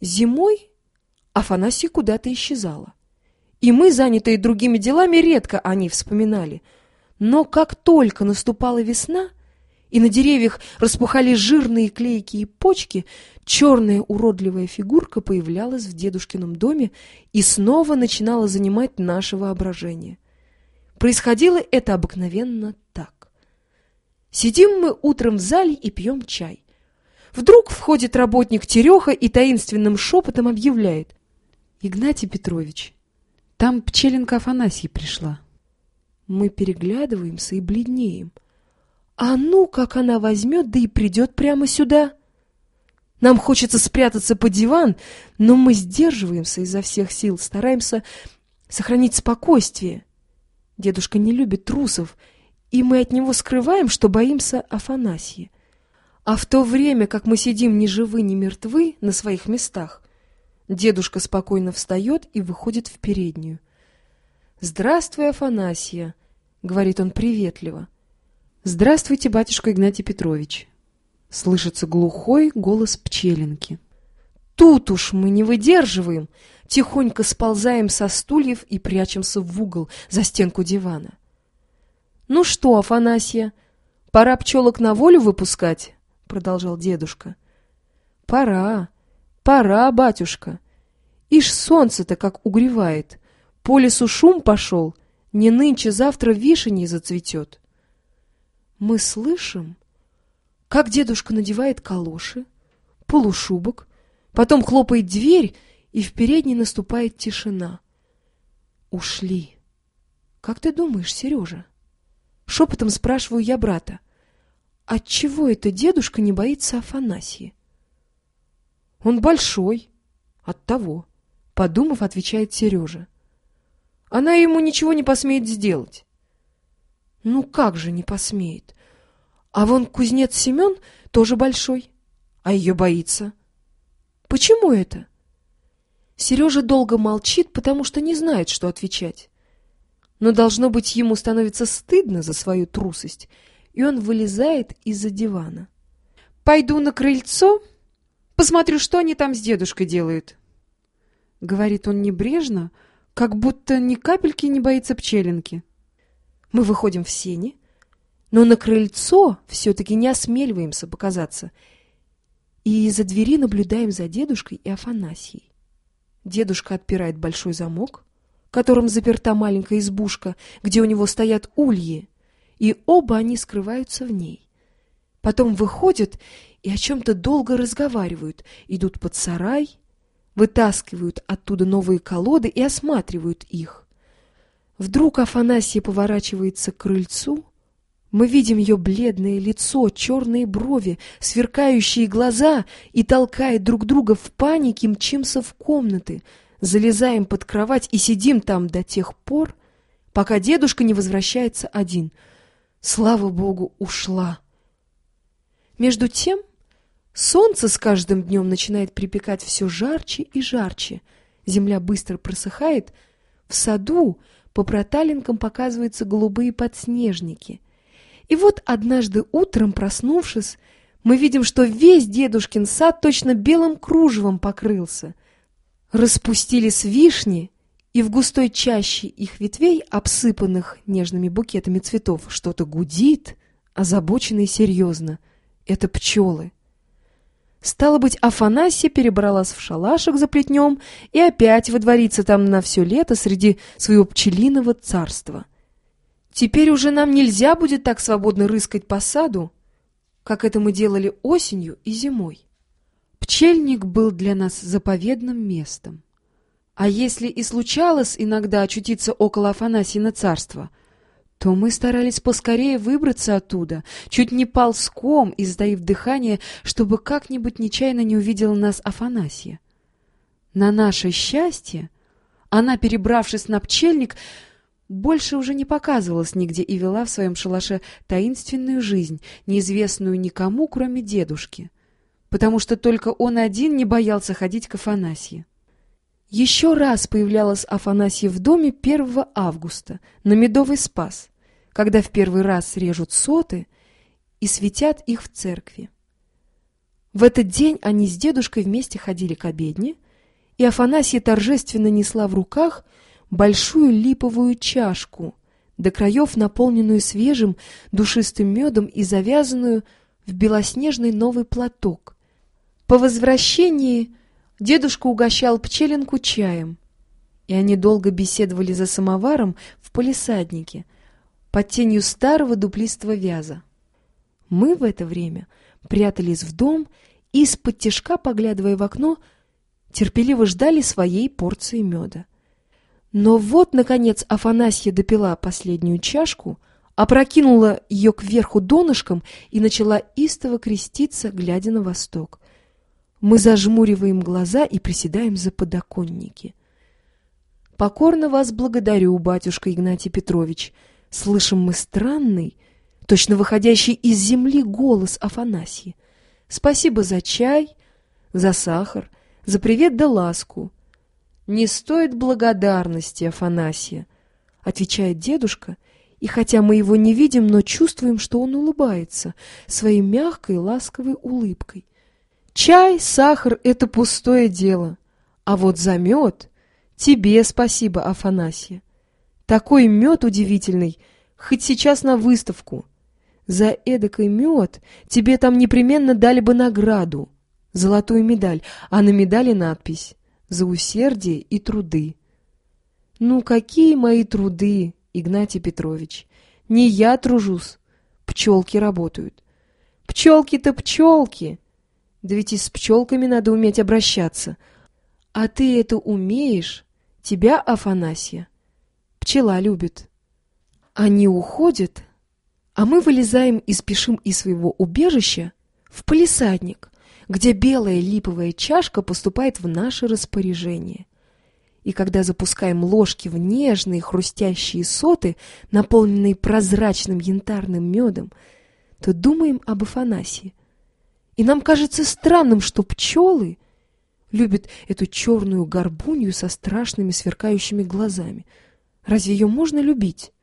Зимой Афанасия куда-то исчезала, и мы, занятые другими делами, редко о ней вспоминали. Но как только наступала весна, и на деревьях распухали жирные клейкие почки, черная уродливая фигурка появлялась в дедушкином доме и снова начинала занимать наше воображение. Происходило это обыкновенно так. Сидим мы утром в зале и пьем чай. Вдруг входит работник Тереха и таинственным шепотом объявляет: «Игнатий Петрович, там пчеленка Афанасья пришла». Мы переглядываемся и бледнеем. А ну, как она возьмет, да и придет прямо сюда. Нам хочется спрятаться под диван, но мы сдерживаемся изо всех сил, стараемся сохранить спокойствие. Дедушка не любит трусов, и мы от него скрываем, что боимся Афанасьи. А в то время, как мы сидим ни живы, ни мертвы на своих местах, дедушка спокойно встает и выходит в переднюю. «Здравствуй, Афанасья», — говорит он приветливо. «Здравствуйте, батюшка Игнатий Петрович», — слышится глухой голос пчеленки. Тут уж мы не выдерживаем, тихонько сползаем со стульев и прячемся в угол за стенку дивана. «Ну что, Афанасья, пора пчелок на волю выпускать?» — продолжал дедушка. «Пора, пора, батюшка. Ишь, солнце-то как угревает. По лесу шум пошел, не нынче-завтра вишеней зацветет». Мы слышим, как дедушка надевает калоши, полушубок, потом хлопает дверь, и в передней наступает тишина. Ушли. Как ты думаешь, Сережа? Шепотом спрашиваю я брата. Отчего это дедушка не боится Афанасьи? Он большой. Оттого. Подумав, отвечает Сережа. Она ему ничего не посмеет сделать. Ну как же не посмеет? А вон кузнец Семен тоже большой, а ее боится. Почему это? Сережа долго молчит, потому что не знает, что отвечать. Но, должно быть, ему становится стыдно за свою трусость, и он вылезает из-за дивана. «Пойду на крыльцо, посмотрю, что они там с дедушкой делают», — говорит он небрежно, как будто ни капельки не боится пчеленки. Мы выходим в сени, но на крыльцо все-таки не осмеливаемся показаться, и из-за двери наблюдаем за дедушкой и Афанасьей. Дедушка отпирает большой замок, которым заперта маленькая избушка, где у него стоят ульи, и оба они скрываются в ней. Потом выходят и о чем-то долго разговаривают, идут под сарай, вытаскивают оттуда новые колоды и осматривают их. Вдруг Афанасья поворачивается к крыльцу. Мы видим ее бледное лицо, черные брови, сверкающие глаза, и, толкая друг друга в панике, мчимся в комнаты, залезаем под кровать и сидим там до тех пор, пока дедушка не возвращается один. Слава Богу, ушла. Между тем солнце с каждым днем начинает припекать все жарче и жарче. Земля быстро просыхает. В саду по проталинкам показываются голубые подснежники. И вот однажды утром, проснувшись, мы видим, что весь дедушкин сад точно белым кружевом покрылся. Распустились вишни, и в густой чаще их ветвей, обсыпанных нежными букетами цветов, что-то гудит, озабоченно и серьезно. Это пчелы. Стало быть, Афанасья перебралась в шалашик за плетнем и опять водворится там на все лето среди своего пчелиного царства. Теперь уже нам нельзя будет так свободно рыскать по саду, как это мы делали осенью и зимой. Пчельник был для нас заповедным местом. А если и случалось иногда очутиться около Афанасьина царства, то мы старались поскорее выбраться оттуда, чуть не ползком и затаив дыхание, чтобы как-нибудь нечаянно не увидела нас Афанасья. На наше счастье она, перебравшись на пчельник, больше уже не показывалась нигде и вела в своем шалаше таинственную жизнь, неизвестную никому, кроме дедушки, потому что только он один не боялся ходить к Афанасье. Еще раз появлялась Афанасья в доме 1 августа на Медовый Спас, когда в первый раз режут соты и светят их в церкви. В этот день они с дедушкой вместе ходили к обедне, и Афанасья торжественно несла в руках большую липовую чашку, до краев наполненную свежим душистым медом и завязанную в белоснежный новый платок. По возвращении дедушка угощал пчелинку чаем, и они долго беседовали за самоваром в палисаднике под тенью старого дуплистого вяза. Мы в это время прятались в дом и, из-под тишка, поглядывая в окно, терпеливо ждали своей порции меда. Но вот, наконец, Афанасья допила последнюю чашку, опрокинула ее кверху донышком и начала истово креститься, глядя на восток. Мы зажмуриваем глаза и приседаем за подоконники. «Покорно вас благодарю, батюшка Игнатий Петрович», — слышим мы странный, точно выходящий из земли голос Афанасьи. «Спасибо за чай, за сахар, за привет да ласку». «Не стоит благодарности, Афанасья», — отвечает дедушка, и хотя мы его не видим, но чувствуем, что он улыбается своей мягкой ласковой улыбкой. «Чай, сахар — это пустое дело, а вот за мед тебе спасибо, Афанасья. Такой мед удивительный, хоть сейчас на выставку. За эдакой мед тебе там непременно дали бы награду, золотую медаль, а на медали надпись «За усердие и труды». Ну, какие мои труды, Игнатий Петрович? Не я тружусь, пчелки работают. Пчелки-то пчелки. Да ведь и с пчелками надо уметь обращаться. А ты это умеешь? Тебя, Афанасья, пчела любит. Они уходят, а мы вылезаем и спешим из своего убежища в палисадник, где белая липовая чашка поступает в наше распоряжение. И когда запускаем ложки в нежные хрустящие соты, наполненные прозрачным янтарным медом, то думаем об Афанасии. И нам кажется странным, что пчелы любят эту черную горбунью со страшными сверкающими глазами. Разве ее можно любить?